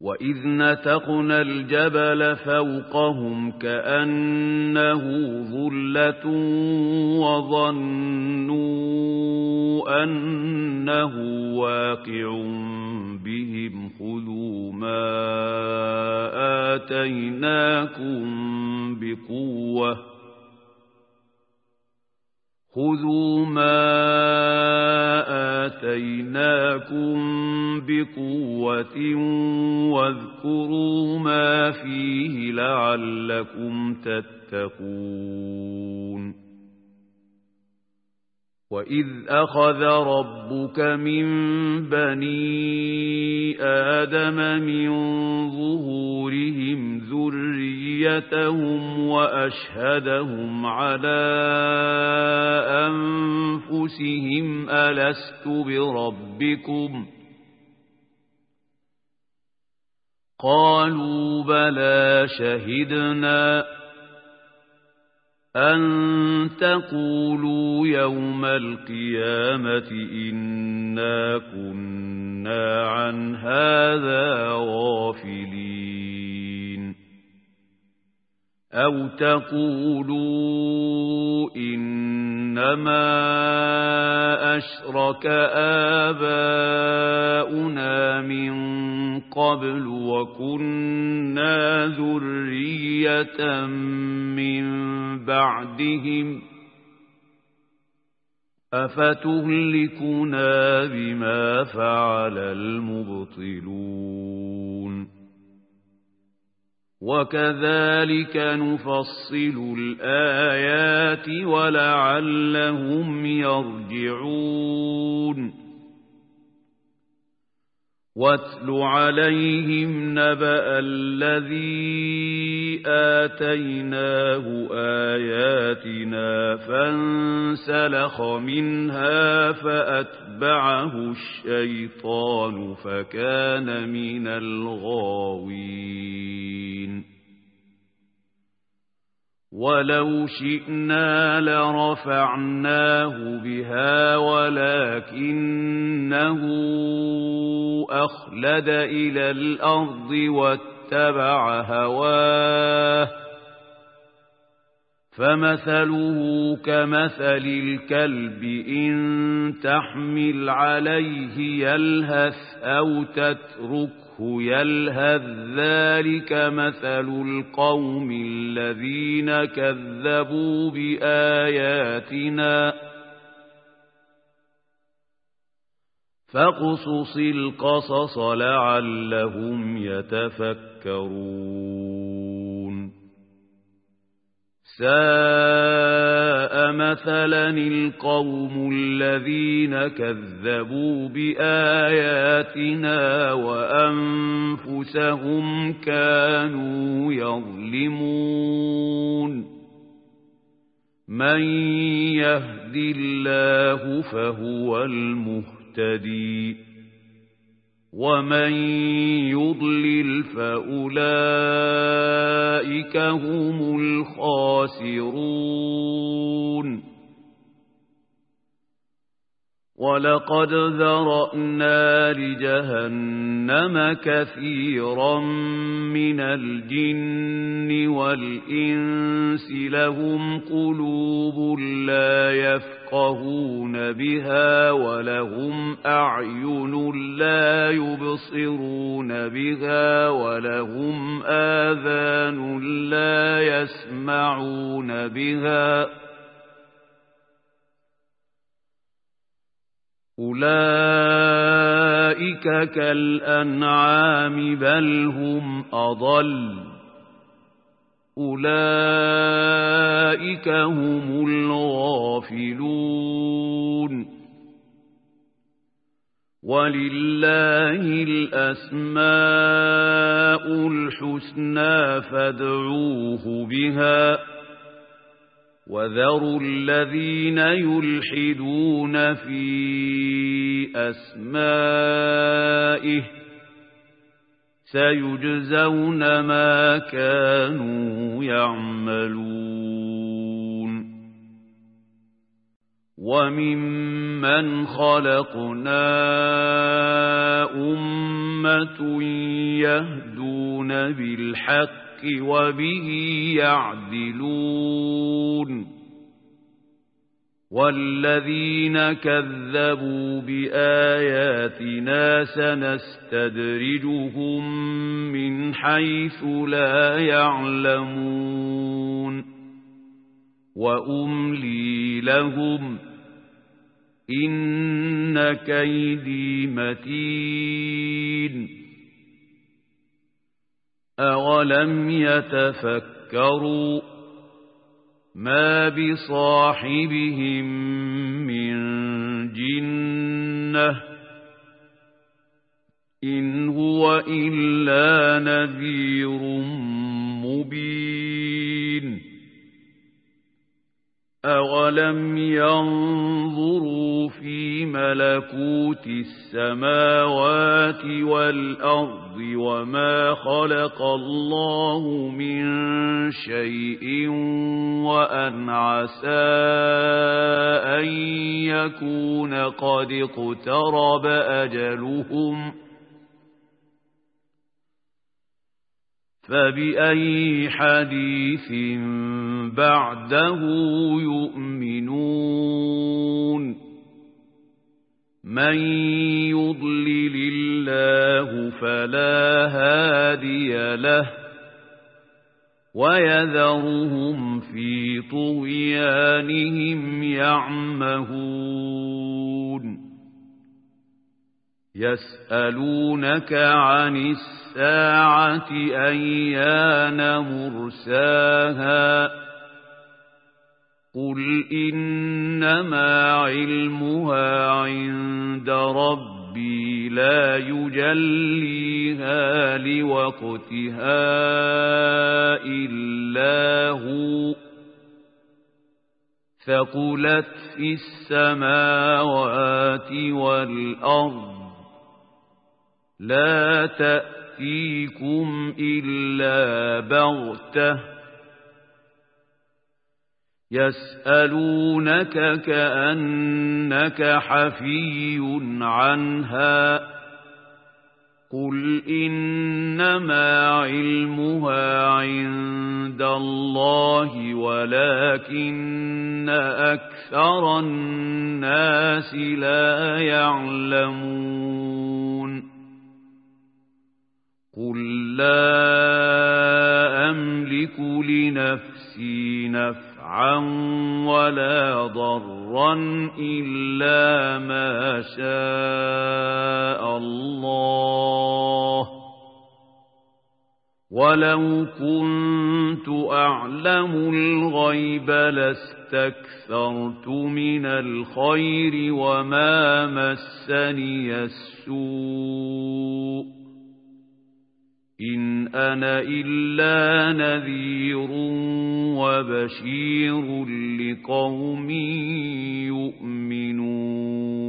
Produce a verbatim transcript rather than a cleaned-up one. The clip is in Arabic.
وَإِذْ نَتَقْنَا الْجَبَلَ فَوْقَهُمْ كَأَنَّهُ ظُلَّةٌ وَظَنُّوا أَنَّهُ واقع بِهِمْ خُذُوا مَا آتَيْنَاكُمْ بِقُوَّةٍ خُذُوا مَا آتَيْنَاكُمْ بِقُوَّةٍ وَاذْكُرُوا مَا فِيهِ لَعَلَّكُمْ تَتَّقُونَ وَإِذْ أَخَذَ رَبُّكَ مِنْ بَنِي آدَمَ مِنْ ظُهُورِهِمْ ذُرِّيَّتَهُمْ وَأَشْهَدَهُمْ عَلَى أَنفُسِهِمْ أَلَسْتُ بِرَبِّكُمْ قَالُوا بَلَى شَهِدْنَا أَن تَقُولُوا يَوْمَ الْقِيَامَةِ إِنَّا كُنَّا عَنْ هَذَا غَافِلِينَ أَوْ تَقُولُوا إِنَّمَا أَشْرَكَ آبَاؤُنَا مِنْ قَبْلُ وَكُنَّا ذُرِّيَّةً مِنْ بَعْدِهِمْ أَفَتُهْلِكُنَا بِمَا فَعَلَ الْمُبْطِلُونَ وَكَذَلِكَ نُفَصِّلُ الْآيَاتِ وَلَعَلَّهُمْ يَرْجِعُونَ وَاتْلُ عَلَيْهِمْ نَبَأَ الَّذِي آتَيْنَاهُ آيَاتِنَا فَانسَلَخَ مِنْهَا فَأَتْبَعَهُ الشَّيْطَانُ فَكَانَ مِنَ الْغَاوِينَ وَلَوْ شِئْنَا لَرَفَعْنَاهُ بِهَا وَلَكِنَّهُ أَخْلَدَ إِلَى الْأَرْضِ وَاتَّبَعَ هَوَاهُ فَمَثَلُهُ كَمَثَلِ الْكَلْبِ إِن تَحْمِلْ عَلَيْهِ يَلْهَثْ أَوْ تَتْرُكْهُ يَلْهَثْ ذَلِكَ مَثَلُ الْقَوْمِ الَّذِينَ كَذَّبُوا بِآيَاتِنَا فَاقْصُصِ الْقَصَصَ لَعَلَّهُمْ يَتَفَكَّرُونَ سَاءَ مَثَلًا الْقَوْمُ الَّذِينَ كَذَّبُوا بِآيَاتِنَا وَأَنفُسَهُمْ كَانُوا يَظْلِمُونَ مَن يَهْدِ اللَّهُ فَهُوَ الْمُهْتَدِي وَمَن يُضْلِلْ فَأُولَئِكَ هُمُ الْخَاسِرُونَ وَلَقَدْ ذَرَأْنَا لِجَهَنَّمَ كَثِيرًا مِنَ الْجِنِّ وَالْإِنسِ لَهُمْ قُلُوبٌ لَّا يَفْقَهُونَ بِهَا وَلَهُمْ أَعْيُنٌ لَّا يُبْصِرُونَ بِهَا وَلَهُمْ آذَانٌ لَّا يَسْمَعُونَ بِهَا أُولَئِكَ كَالْأَنْعَامِ بَلْ هُمْ أَضَلُّ أُولَئِكَ هُمُ الْغَافِلُونَ وَلِلَّهِ الْأَسْمَاءُ الْحُسْنَى فَادْعُوهُ بِهَا وَذَرُوا الَّذِينَ يُلْحِدُونَ فِي أَسْمَائِهِ سَيُجْزَوْنَ مَا كَانُوا يَعْمَلُونَ وَمِمَّنْ خَلَقْنَا أُمَّةً أمة يهدون بالحق وبه يعدلون والذين كذبوا بآياتنا سنستدرجهم من حيث لا يعلمون وأملي لهم إن كيدي متين أولم يتفكروا ما بصاحبهم من جنة إن هو إلا نذير مبين أولم ينظروا في ملكوت السماوات والأرض وما خلق الله من شيء وأن عسى أن يكون قد اقترب أجلهم فبأي حديث بعده يؤمنون من يضلل الله فلا هادي له ويذرهم في طغيانهم يعمهون يسألونك عن الساعة أيان مرساها قل إنما علمها عند ربي لا يجليها لوقتها إلا هو ثقلت في السماوات والأرض لا تأتيكم إلا بغتة يسألونك كأنك حفي عنها قل إنما علمها عند الله ولكن أكثر الناس لا يعلمون قل لا أملك لنفسي نفعا ولا ضرا إلا ما شاء الله ولو كنت أعلم الغيب لاستكثرت من الخير وما مسني السوء إن أنا إلا نذير وبشير لقوم يؤمنون